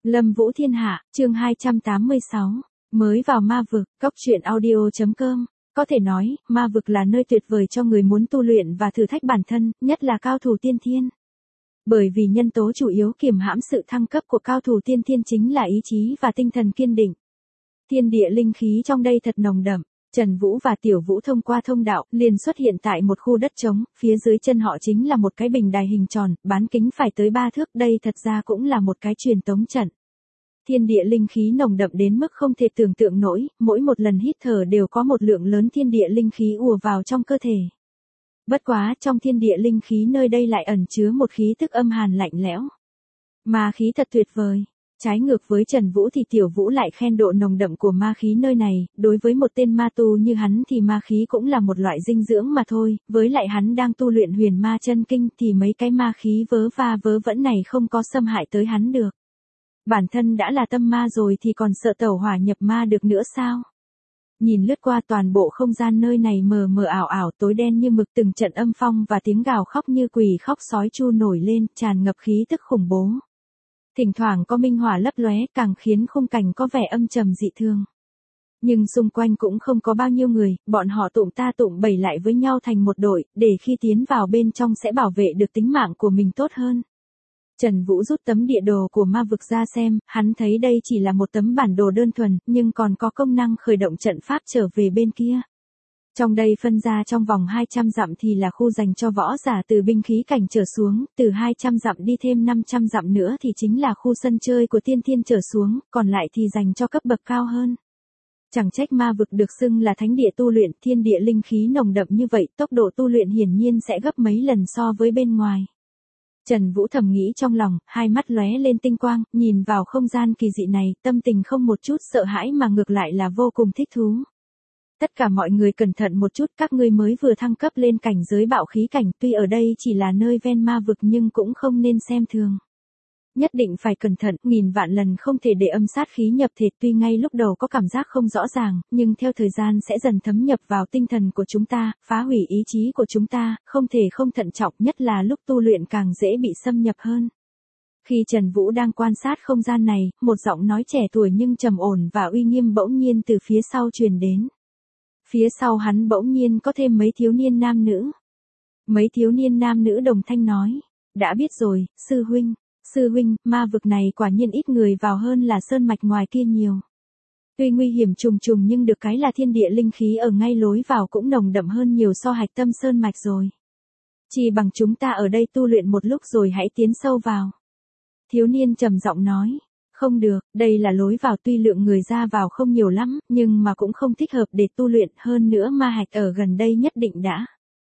Lâm Vũ Thiên Hạ, chương 286. Mới vào ma vực, Cóc Truyện Audio.com. Có thể nói, ma vực là nơi tuyệt vời cho người muốn tu luyện và thử thách bản thân, nhất là cao thủ tiên thiên. Bởi vì nhân tố chủ yếu kiềm hãm sự thăng cấp của cao thủ tiên thiên chính là ý chí và tinh thần kiên định. Thiên địa linh khí trong đây thật nồng đậm. Trần Vũ và Tiểu Vũ thông qua thông đạo, liền xuất hiện tại một khu đất trống, phía dưới chân họ chính là một cái bình đài hình tròn, bán kính phải tới 3 thước, đây thật ra cũng là một cái truyền tống trận. Thiên địa linh khí nồng đậm đến mức không thể tưởng tượng nổi, mỗi một lần hít thở đều có một lượng lớn thiên địa linh khí ùa vào trong cơ thể. Bất quá, trong thiên địa linh khí nơi đây lại ẩn chứa một khí tức âm hàn lạnh lẽo. Ma khí thật tuyệt vời. Trái ngược với Trần Vũ thì Tiểu Vũ lại khen độ nồng đậm của ma khí nơi này, đối với một tên ma tu như hắn thì ma khí cũng là một loại dinh dưỡng mà thôi, với lại hắn đang tu luyện huyền ma chân kinh thì mấy cái ma khí vớ va vớ vẩn này không có xâm hại tới hắn được. Bản thân đã là tâm ma rồi thì còn sợ tẩu hỏa nhập ma được nữa sao? Nhìn lướt qua toàn bộ không gian nơi này mờ mờ ảo ảo tối đen như mực, từng trận âm phong và tiếng gào khóc như quỷ khóc sói chu nổi lên, tràn ngập khí tức khủng bố. Thỉnh thoảng có minh hỏa lấp lóe, càng khiến khung cảnh có vẻ âm trầm dị thường. Nhưng xung quanh cũng không có bao nhiêu người, bọn họ tụm ta tụm bẩy lại với nhau thành một đội, để khi tiến vào bên trong sẽ bảo vệ được tính mạng của mình tốt hơn. Trần Vũ rút tấm địa đồ của ma vực ra xem, hắn thấy đây chỉ là một tấm bản đồ đơn thuần, nhưng còn có công năng khởi động trận pháp trở về bên kia. Trong đây phân ra trong vòng 200 dặm thì là khu dành cho võ giả từ binh khí cảnh trở xuống, từ 200 dặm đi thêm 500 dặm nữa thì chính là khu sân chơi của tiên thiên trở xuống, còn lại thì dành cho cấp bậc cao hơn. Chẳng trách ma vực được xưng là thánh địa tu luyện, thiên địa linh khí nồng đậm như vậy, tốc độ tu luyện hiển nhiên sẽ gấp mấy lần so với bên ngoài. Trần Vũ thầm nghĩ trong lòng, hai mắt lóe lên tinh quang, nhìn vào không gian kỳ dị này, tâm tình không một chút sợ hãi mà ngược lại là vô cùng thích thú. Tất cả mọi người cẩn thận một chút, các ngươi mới vừa thăng cấp lên cảnh giới bạo khí cảnh, tuy ở đây chỉ là nơi ven ma vực nhưng cũng không nên xem thường. Nhất định phải cẩn thận, nghìn vạn lần không thể để âm sát khí nhập thể, tuy ngay lúc đầu có cảm giác không rõ ràng, nhưng theo thời gian sẽ dần thấm nhập vào tinh thần của chúng ta, phá hủy ý chí của chúng ta, không thể không thận trọng, nhất là lúc tu luyện càng dễ bị xâm nhập hơn. Khi Trần Vũ đang quan sát không gian này, một giọng nói trẻ tuổi nhưng trầm ổn và uy nghiêm bỗng nhiên từ phía sau truyền đến. Phía sau hắn bỗng nhiên có thêm mấy thiếu niên nam nữ. Mấy thiếu niên nam nữ đồng thanh nói, đã biết rồi, sư huynh. Sư huynh, ma vực này quả nhiên ít người vào hơn là sơn mạch ngoài kia nhiều. Tuy nguy hiểm trùng trùng nhưng được cái là thiên địa linh khí ở ngay lối vào cũng nồng đậm hơn nhiều so hạch tâm sơn mạch rồi. Chỉ bằng chúng ta ở đây tu luyện một lúc rồi hãy tiến sâu vào. Thiếu niên trầm giọng nói, không được, đây là lối vào tuy lượng người ra vào không nhiều lắm, nhưng mà cũng không thích hợp để tu luyện, hơn nữa ma hạch ở gần đây nhất định đã.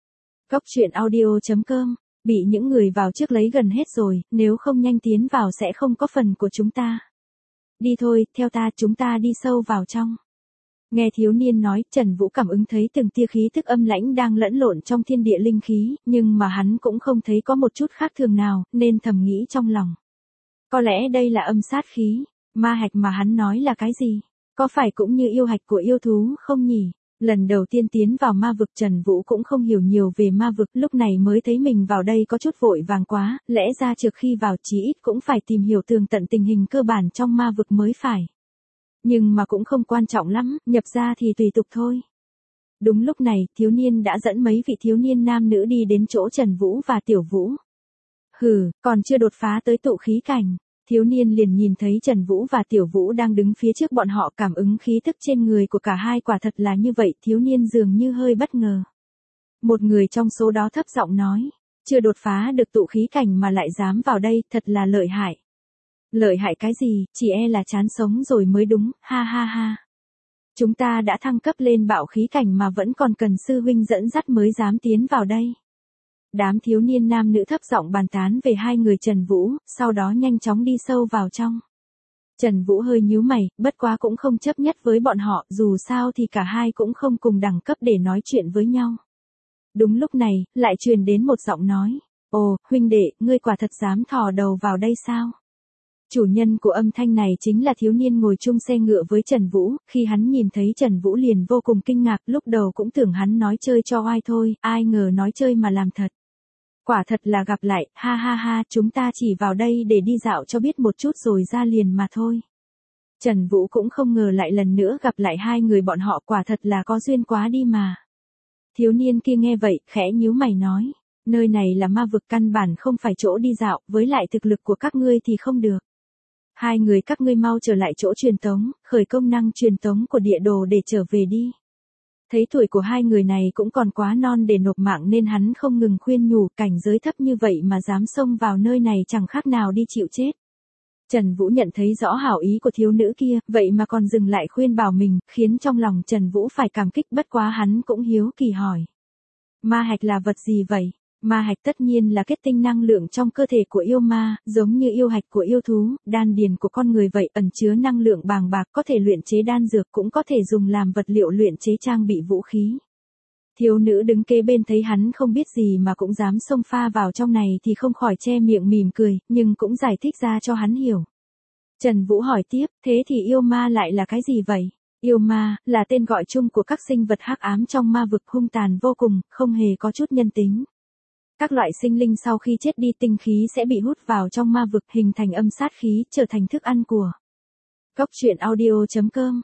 Cóc Truyện Audio.com. Bị những người vào trước lấy gần hết rồi, nếu không nhanh tiến vào sẽ không có phần của chúng ta. Đi thôi, theo ta, chúng ta đi sâu vào trong. Nghe thiếu niên nói, Trần Vũ cảm ứng thấy từng tia khí tức âm lãnh đang lẫn lộn trong thiên địa linh khí, nhưng mà hắn cũng không thấy có một chút khác thường nào, nên thầm nghĩ trong lòng. Có lẽ đây là âm sát khí, ma hạch mà hắn nói là cái gì? Có phải cũng như yêu hạch của yêu thú không nhỉ? Lần đầu tiên tiến vào ma vực Trần Vũ cũng không hiểu nhiều về ma vực, lúc này mới thấy mình vào đây có chút vội vàng quá, lẽ ra trước khi vào chí ít cũng phải tìm hiểu tường tận tình hình cơ bản trong ma vực mới phải. Nhưng mà cũng không quan trọng lắm, nhập ra thì tùy tục thôi. Đúng lúc này, thiếu niên đã dẫn mấy vị thiếu niên nam nữ đi đến chỗ Trần Vũ và Tiểu Vũ. Hừ, còn chưa đột phá tới tụ khí cảnh. Thiếu niên liền nhìn thấy Trần Vũ và Tiểu Vũ đang đứng phía trước bọn họ, cảm ứng khí thức trên người của cả hai quả thật là như vậy, thiếu niên dường như hơi bất ngờ. Một người trong số đó thấp giọng nói, chưa đột phá được tụ khí cảnh mà lại dám vào đây, thật là lợi hại. Lợi hại cái gì, chỉ e là chán sống rồi mới đúng, ha ha ha. Chúng ta đã thăng cấp lên bạo khí cảnh mà vẫn còn cần sư huynh dẫn dắt mới dám tiến vào đây. Đám thiếu niên nam nữ thấp giọng bàn tán về hai người Trần Vũ, sau đó nhanh chóng đi sâu vào trong. Trần Vũ hơi nhíu mày, bất quá cũng không chấp nhất với bọn họ, dù sao thì cả hai cũng không cùng đẳng cấp để nói chuyện với nhau. Đúng lúc này, lại truyền đến một giọng nói, ồ, huynh đệ, ngươi quả thật dám thò đầu vào đây sao? Chủ nhân của âm thanh này chính là thiếu niên ngồi chung xe ngựa với Trần Vũ, khi hắn nhìn thấy Trần Vũ liền vô cùng kinh ngạc, lúc đầu cũng tưởng hắn nói chơi cho oai thôi, ai ngờ nói chơi mà làm thật. Quả thật là gặp lại, ha ha ha, chúng ta chỉ vào đây để đi dạo cho biết một chút rồi ra liền mà thôi. Trần Vũ cũng không ngờ lại lần nữa gặp lại hai người bọn họ, quả thật là có duyên quá đi mà. Thiếu niên kia nghe vậy, khẽ nhíu mày nói, nơi này là ma vực, căn bản không phải chỗ đi dạo, với lại thực lực của các ngươi thì không được. Hai người các ngươi mau trở lại chỗ truyền tống, khởi công năng truyền tống của địa đồ để trở về đi. Thấy tuổi của hai người này cũng còn quá non để nộp mạng nên hắn không ngừng khuyên nhủ, cảnh giới thấp như vậy mà dám xông vào nơi này chẳng khác nào đi chịu chết. Trần Vũ nhận thấy rõ hảo ý của thiếu nữ kia, vậy mà còn dừng lại khuyên bảo mình, khiến trong lòng Trần Vũ phải cảm kích, bất quá hắn cũng hiếu kỳ hỏi. Ma hạch là vật gì vậy? Ma hạch tất nhiên là kết tinh năng lượng trong cơ thể của yêu ma, giống như yêu hạch của yêu thú, đan điền của con người vậy, ẩn chứa năng lượng bàng bạc, có thể luyện chế đan dược, cũng có thể dùng làm vật liệu luyện chế trang bị vũ khí. Thiếu nữ đứng kế bên thấy hắn không biết gì mà cũng dám xông pha vào trong này thì không khỏi che miệng mỉm cười, nhưng cũng giải thích ra cho hắn hiểu. Trần Vũ hỏi tiếp, thế thì yêu ma lại là cái gì vậy? Yêu ma là tên gọi chung của các sinh vật hắc ám trong ma vực, hung tàn vô cùng, không hề có chút nhân tính. Các loại sinh linh sau khi chết đi, tinh khí sẽ bị hút vào trong ma vực, hình thành âm sát khí, trở thành thức ăn của. Góc truyện audio.com.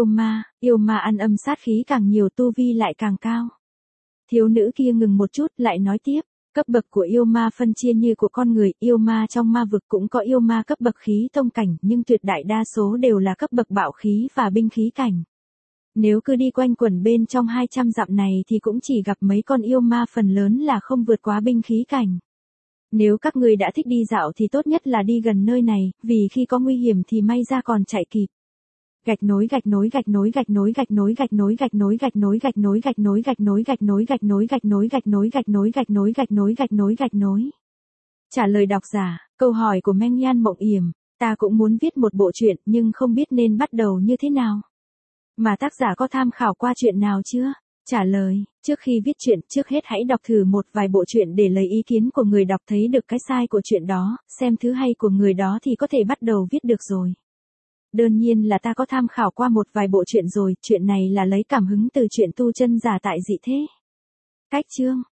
Yêu ma ăn âm sát khí càng nhiều, tu vi lại càng cao. Thiếu nữ kia ngừng một chút, lại nói tiếp, cấp bậc của yêu ma phân chia như của con người, yêu ma trong ma vực cũng có yêu ma cấp bậc khí tông cảnh, nhưng tuyệt đại đa số đều là cấp bậc bạo khí và binh khí cảnh. Nếu cứ đi quanh quẩn bên trong 200 dặm này thì cũng chỉ gặp mấy con yêu ma, phần lớn là không vượt quá binh khí cảnh. Nếu các người đã thích đi dạo thì tốt nhất là đi gần nơi này, vì khi có nguy hiểm thì may ra còn chạy kịp. Gạch nối gạch nối gạch nối gạch nối gạch nối gạch nối gạch nối gạch nối gạch nối gạch nối gạch nối gạch nối gạch nối gạch nối gạch nối gạch nối gạch nối gạch nối gạch nối gạch nối. Trả lời độc giả, câu hỏi của Meng Nhan Mộng Yểm, ta cũng muốn viết một bộ truyện nhưng không biết nên bắt đầu như thế nào. Mà tác giả có tham khảo qua truyện nào chưa? Trả lời, trước khi viết truyện, trước hết hãy đọc thử một vài bộ truyện để lấy ý kiến của người đọc, thấy được cái sai của truyện đó, xem thứ hay của người đó thì có thể bắt đầu viết được rồi. Đương nhiên là ta có tham khảo qua một vài bộ truyện rồi, chuyện này là lấy cảm hứng từ truyện Tu Chân Giả Tại Dị Thế. Cách chương